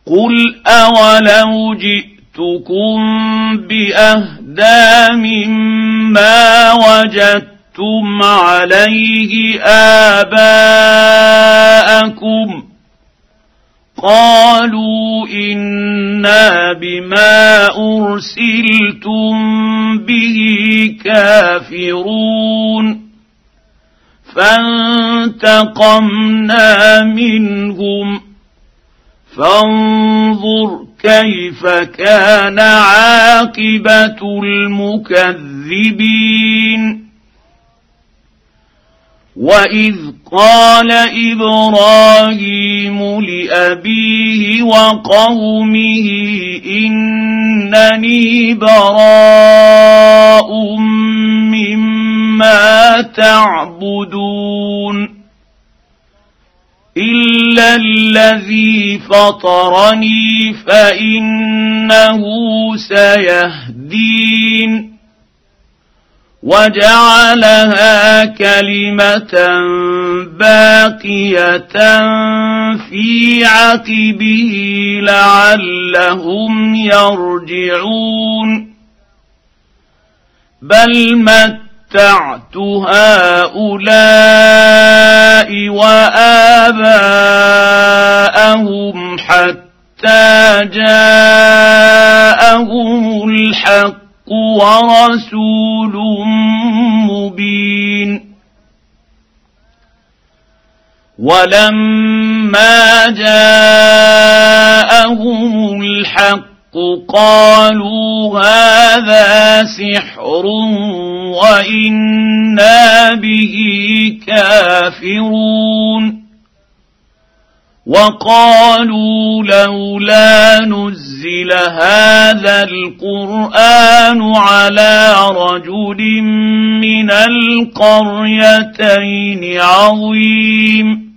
قل أولو جئتكم بأهدى مما وجدتم عليه آباءكم قالوا إنا بما أرسلتم به كافرون فانتقمنا منهم فانظر كيف كان عاقبة المكذبين وإذ قال إبراهيم لأبيه وقومه إنني براء مما تعبدون إلا الذي فطرني فإنه سيهدين وجعلها كلمة باقية في عقبه لعلهم يرجعون بل متعت هؤلاء وآباءهم حتى جاءهم الحق ورسول مبين ولما جاءهم الحق قالوا هذا سحر وإنا به كافرون وقالوا لولا نزل هذا القرآن على رجل من القريتين عظيم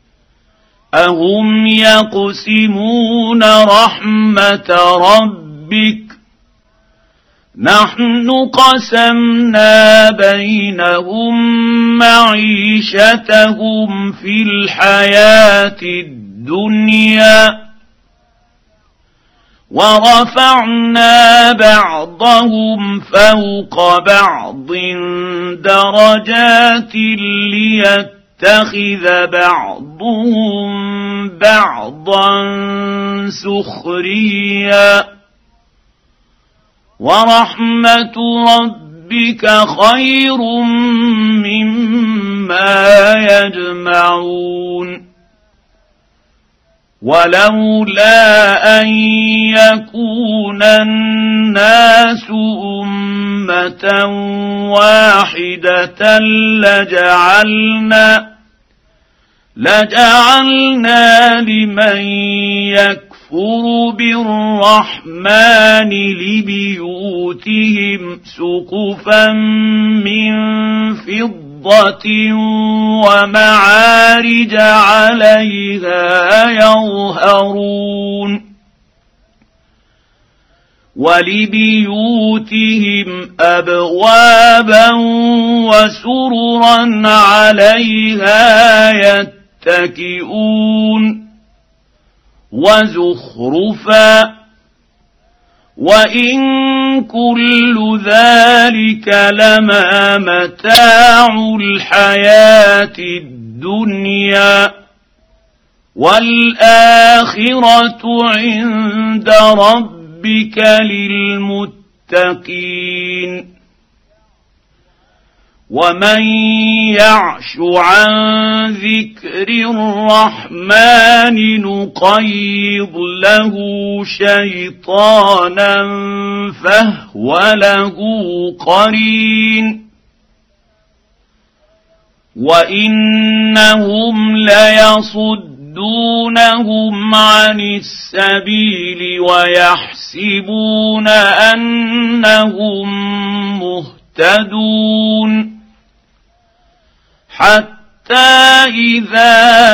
أهم يقسمون رحمة ربك نحن قسمنا بينهم معيشتهم في الحياة الدنيا ورفعنا بعضهم فوق بعض درجات ليتخذ بعضهم بعضا سخريا ورحمة ربك خير مما يجمعون ولولا أن يكون الناس أمة واحدة لجعلنا لمن يكفر بالرحمن لبيوتهم سقفا من فضة ومعارج عليها يظهرون ولبيوتهم أبوابا وسررا عليها يتكئون وزخرفا وإن كل ذلك لما متاع الحياة الدنيا والآخرة عند ربك للمتقين ومن يعش عن ذكر الرحمن نقيض له شيطانا فهو له قرين وإنهم ليصدونهم عن السبيل ويحسبون أنهم مهتدون حتى إذا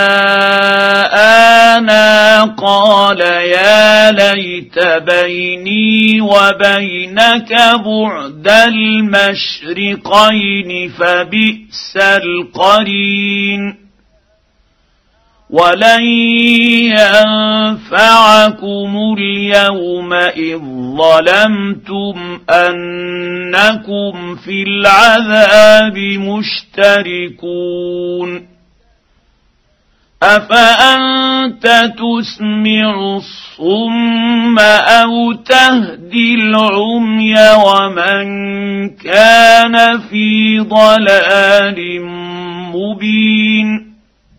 جاءنا قال يا ليت بيني وبينك بعد المشرقين فبئس القرين ولن ينفعكم اليوم إذ ظلمتم أنكم في العذاب مشتركون أفأنت تسمع الصم أو تهدي العمي ومن كان في ضلال مبين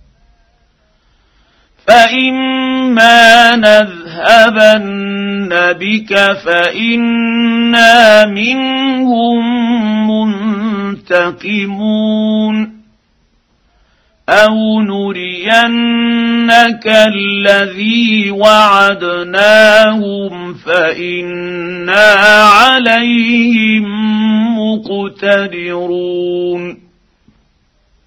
فإما نذهبن بك فإنا منهم منتقمون أو نرينك الذي وعدناهم فإنا عليهم مقتدرون